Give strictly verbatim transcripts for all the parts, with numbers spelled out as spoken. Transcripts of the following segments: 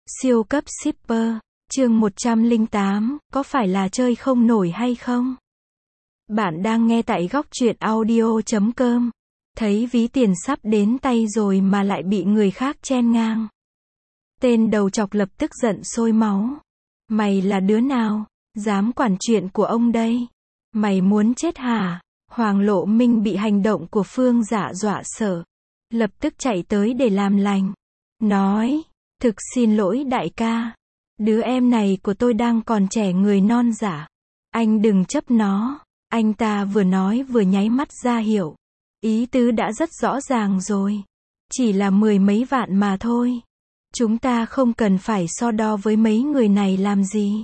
Siêu cấp shipper, chương một trăm lẻ tám, có phải là chơi không nổi hay không? Bạn đang nghe tại góc truyện audio chấm com. Thấy ví tiền sắp đến tay rồi mà lại bị người khác chen ngang. Tên đầu chọc lập tức giận sôi máu. Mày là đứa nào? Dám quản chuyện của ông đây? Mày muốn chết hả? Hoàng Lộ Minh bị hành động của Phương Dạ dọa sợ. Lập tức chạy tới để làm lành. Nói, thực xin lỗi đại ca. Đứa em này của tôi đang còn trẻ người non dạ. Anh đừng chấp nó. Anh ta vừa nói vừa nháy mắt ra hiệu. Ý tứ đã rất rõ ràng rồi. Chỉ là mười mấy vạn mà thôi. Chúng ta không cần phải so đo với mấy người này làm gì.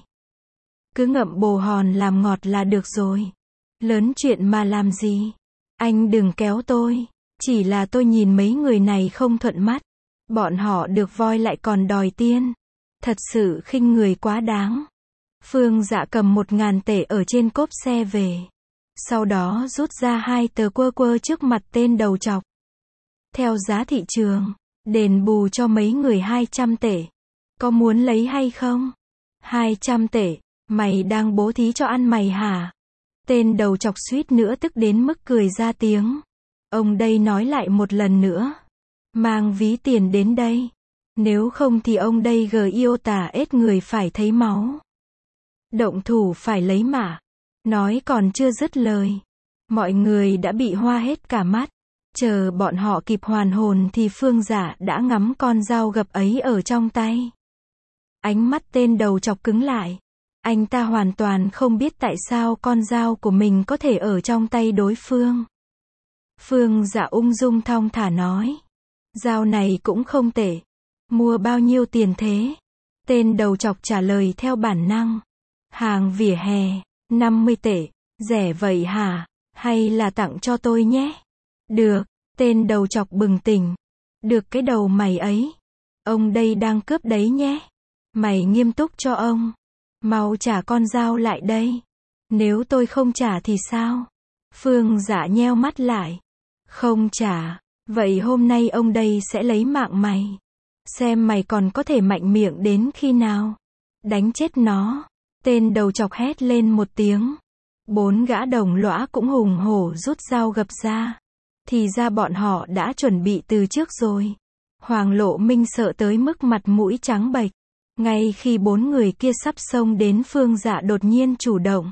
Cứ ngậm bồ hòn làm ngọt là được rồi. Lớn chuyện mà làm gì. Anh đừng kéo tôi. Chỉ là tôi nhìn mấy người này không thuận mắt. Bọn họ được voi lại còn đòi tiên. Thật sự khinh người quá đáng. Phương Dạ cầm một ngàn tệ ở trên cốp xe về. Sau đó rút ra hai tờ quơ quơ trước mặt tên đầu chọc. Theo giá thị trường, đền bù cho mấy người hai trăm tệ. Có muốn lấy hay không? hai trăm tệ, mày đang bố thí cho ăn mày hả? Tên đầu chọc suýt nữa tức đến mức cười ra tiếng. Ông đây nói lại một lần nữa. Mang ví tiền đến đây. Nếu không thì ông đây gờ yêu tả ết người phải thấy máu. Động thủ phải lấy mả. Nói còn chưa dứt lời. Mọi người đã bị hoa hết cả mắt. Chờ bọn họ kịp hoàn hồn thì Phương Dạ đã ngắm con dao gập ấy ở trong tay. Ánh mắt tên đầu chọc cứng lại. Anh ta hoàn toàn không biết tại sao con dao của mình có thể ở trong tay đối phương. Phương Dạ ung dung thong thả nói. Dao này cũng không tệ. Mua bao nhiêu tiền thế? Tên đầu chọc trả lời theo bản năng. Hàng vỉa hè, năm mươi tệ. Rẻ vậy hả? Hay là tặng cho tôi nhé? Được, tên đầu chọc bừng tỉnh. Được cái đầu mày ấy. Ông đây đang cướp đấy nhé. Mày nghiêm túc cho ông. Mau trả con dao lại đây. Nếu tôi không trả thì sao? Phương Dạ nheo mắt lại. Không trả. Vậy hôm nay ông đây sẽ lấy mạng mày. Xem mày còn có thể mạnh miệng đến khi nào. Đánh chết nó. Tên đầu chọc hét lên một tiếng. Bốn gã đồng lõa cũng hùng hổ rút dao gập ra. Thì ra bọn họ đã chuẩn bị từ trước rồi. Hoàng Lộ Minh sợ tới mức mặt mũi trắng bệch. Ngay khi bốn người kia sắp xông đến Phương Dạ đột nhiên chủ động.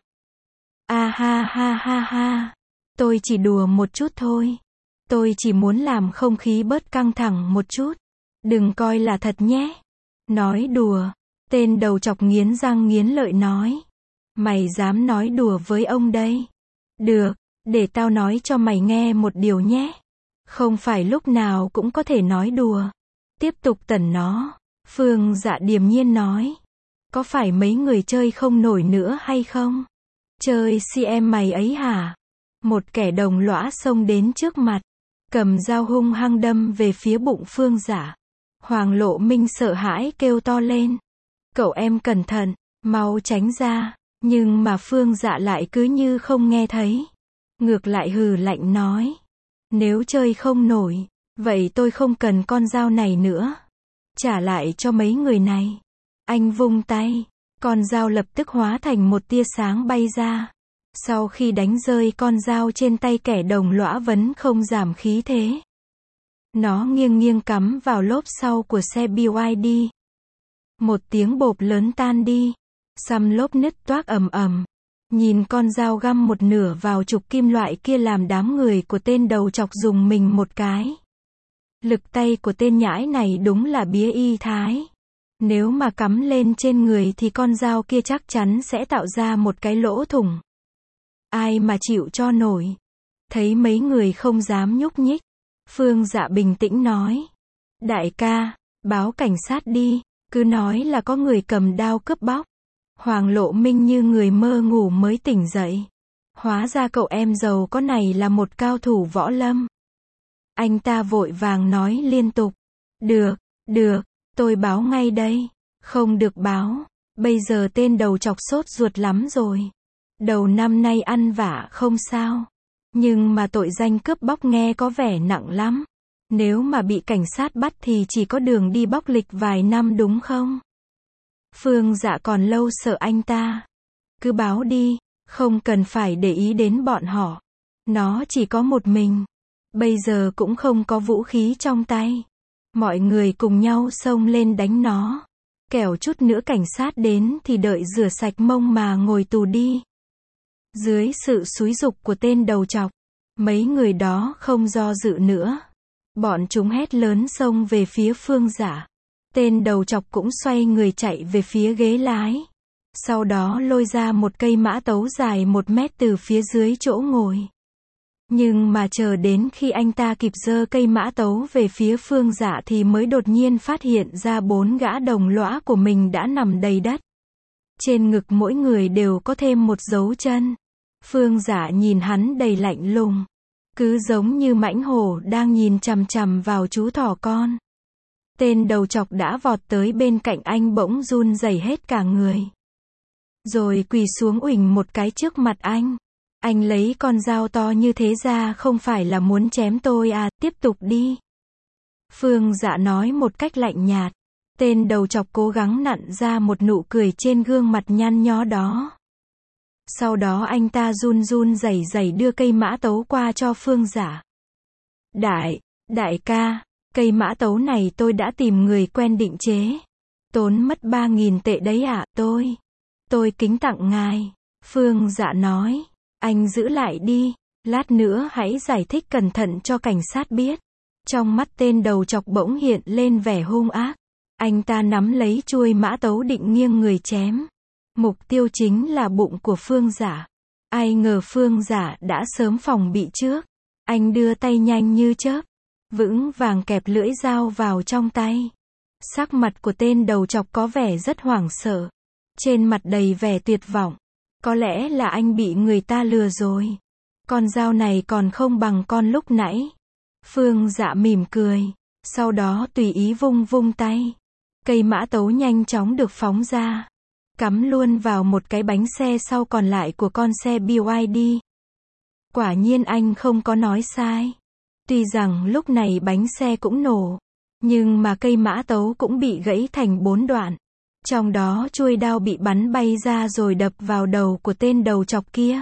A ha ha ha ha. Tôi chỉ đùa một chút thôi. Tôi chỉ muốn làm không khí bớt căng thẳng một chút. Đừng coi là thật nhé. Nói đùa. Tên đầu chọc nghiến răng nghiến lợi nói. Mày dám nói đùa với ông đây? Được, để tao nói cho mày nghe một điều nhé. Không phải lúc nào cũng có thể nói đùa. Tiếp tục tẩn nó. Phương Dạ điềm nhiên nói. Có phải mấy người chơi không nổi nữa hay không? Chơi si em mày ấy hả? Một kẻ đồng lõa xông đến trước mặt. Cầm dao hung hăng đâm về phía bụng Phương Dạ. Hoàng Lộ Minh sợ hãi kêu to lên. Cậu em cẩn thận, mau tránh ra. Nhưng mà Phương Dạ lại cứ như không nghe thấy. Ngược lại hừ lạnh nói. Nếu chơi không nổi, vậy tôi không cần con dao này nữa. Trả lại cho mấy người này. Anh vung tay. Con dao lập tức hóa thành một tia sáng bay ra. Sau khi đánh rơi con dao trên tay kẻ đồng lõa vẫn không giảm khí thế. Nó nghiêng nghiêng cắm vào lốp sau của xe bê i đê. Một tiếng bộp lớn tan đi. Xăm lốp nứt toác ầm ầm. Nhìn con dao găm một nửa vào trục kim loại kia làm đám người của tên đầu chọc dùng mình một cái. Lực tay của tên nhãi này đúng là bía y thái. Nếu mà cắm lên trên người thì con dao kia chắc chắn sẽ tạo ra một cái lỗ thủng. Ai mà chịu cho nổi. Thấy mấy người không dám nhúc nhích. Phương Dạ bình tĩnh nói. Đại ca, báo cảnh sát đi. Cứ nói là có người cầm đao cướp bóc. Hoàng Lộ Minh như người mơ ngủ mới tỉnh dậy. Hóa ra cậu em giàu có này là một cao thủ võ lâm. Anh ta vội vàng nói liên tục. Được, được, tôi báo ngay đây. Không được báo. Bây giờ tên đầu chọc sốt ruột lắm rồi. Đầu năm nay ăn vả không sao. Nhưng mà tội danh cướp bóc nghe có vẻ nặng lắm. Nếu mà bị cảnh sát bắt thì chỉ có đường đi bóc lịch vài năm đúng không? Phương Dạ còn lâu sợ anh ta. Cứ báo đi, không cần phải để ý đến bọn họ. Nó chỉ có một mình. Bây giờ cũng không có vũ khí trong tay. Mọi người cùng nhau xông lên đánh nó. Kẻo chút nữa cảnh sát đến thì đợi rửa sạch mông mà ngồi tù đi. Dưới sự xúi giục của tên đầu trọc, mấy người đó không do dự nữa. Bọn chúng hét lớn xông về phía Phương Dạ. Tên đầu trọc cũng xoay người chạy về phía ghế lái. Sau đó lôi ra một cây mã tấu dài một mét từ phía dưới chỗ ngồi. Nhưng mà chờ đến khi anh ta kịp giơ cây mã tấu về phía Phương Dạ thì mới đột nhiên phát hiện ra bốn gã đồng lõa của mình đã nằm đầy đất. Trên ngực mỗi người đều có thêm một dấu chân. Phương Dạ nhìn hắn đầy lạnh lùng. Cứ giống như mãnh hổ đang nhìn chằm chằm vào chú thỏ con. Tên đầu trọc đã vọt tới bên cạnh anh bỗng run rẩy hết cả người. Rồi quỳ xuống uỳnh một cái trước mặt anh. Anh lấy con dao to như thế ra không phải là muốn chém tôi à, tiếp tục đi. Phương Dạ nói một cách lạnh nhạt. Tên đầu trọc cố gắng nặn ra một nụ cười trên gương mặt nhăn nhó đó. Sau đó anh ta run run rẩy rẩy đưa cây mã tấu qua cho Phương Dạ. Đại, đại ca, cây mã tấu này tôi đã tìm người quen định chế. Tốn mất ba nghìn tệ đấy ạ, à, tôi. Tôi kính tặng ngài. Phương Dạ nói. Anh giữ lại đi. Lát nữa hãy giải thích cẩn thận cho cảnh sát biết. Trong mắt tên đầu trọc bỗng hiện lên vẻ hung ác. Anh ta nắm lấy chuôi mã tấu định nghiêng người chém. Mục tiêu chính là bụng của Phương Dạ. Ai ngờ Phương Dạ đã sớm phòng bị trước. Anh đưa tay nhanh như chớp. Vững vàng kẹp lưỡi dao vào trong tay. Sắc mặt của tên đầu trọc có vẻ rất hoảng sợ. Trên mặt đầy vẻ tuyệt vọng. Có lẽ là anh bị người ta lừa rồi. Con dao này còn không bằng con lúc nãy. Phương Dạ mỉm cười. Sau đó tùy ý vung vung tay. Cây mã tấu nhanh chóng được phóng ra. Cắm luôn vào một cái bánh xe sau còn lại của con xe bê i đê. Quả nhiên anh không có nói sai. Tuy rằng lúc này bánh xe cũng nổ. Nhưng mà cây mã tấu cũng bị gãy thành bốn đoạn. Trong đó chuôi đao bị bắn bay ra rồi đập vào đầu của tên đầu trọc kia.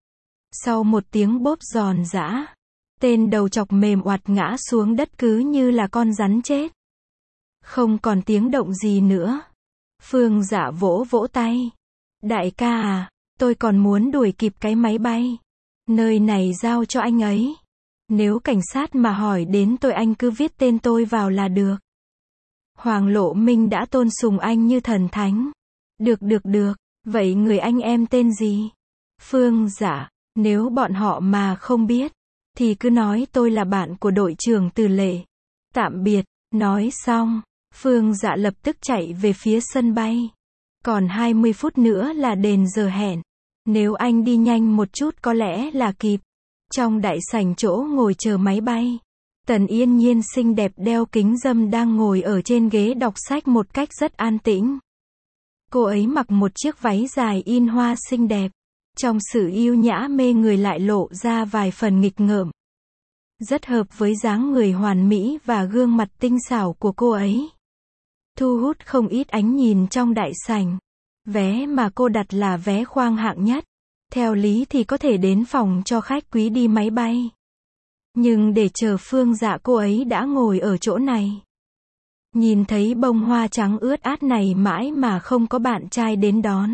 Sau một tiếng bốp giòn giã, tên đầu trọc mềm oặt ngã xuống đất cứ như là con rắn chết. Không còn tiếng động gì nữa. Phương Dạ vỗ vỗ tay. Đại ca à, tôi còn muốn đuổi kịp cái máy bay. Nơi này giao cho anh ấy. Nếu cảnh sát mà hỏi đến tôi anh cứ viết tên tôi vào là được. Hoàng Lộ Minh đã tôn sùng anh như thần thánh. Được được được, vậy người anh em tên gì? Phương Dạ, nếu bọn họ mà không biết, thì cứ nói tôi là bạn của đội trưởng Từ Lệ. Tạm biệt, nói xong, Phương Dạ lập tức chạy về phía sân bay. Còn hai mươi phút nữa là đền giờ hẹn. Nếu anh đi nhanh một chút có lẽ là kịp. Trong đại sảnh chỗ ngồi chờ máy bay, Tần Yên Nhiên xinh đẹp đeo kính râm đang ngồi ở trên ghế đọc sách một cách rất an tĩnh. Cô ấy mặc một chiếc váy dài in hoa xinh đẹp. Trong sự yêu nhã mê người lại lộ ra vài phần nghịch ngợm. Rất hợp với dáng người hoàn mỹ và gương mặt tinh xảo của cô ấy. Thu hút không ít ánh nhìn trong đại sảnh. Vé mà cô đặt là vé khoang hạng nhất. Theo lý thì có thể đến phòng cho khách quý đi máy bay. Nhưng để chờ Phương Dạ cô ấy đã ngồi ở chỗ này. Nhìn thấy bông hoa trắng ướt át này mãi mà không có bạn trai đến đón.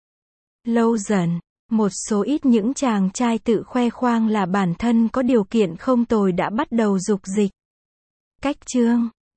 Lâu dần, một số ít những chàng trai tự khoe khoang là bản thân có điều kiện không tồi đã bắt đầu dục dịch. Cách chương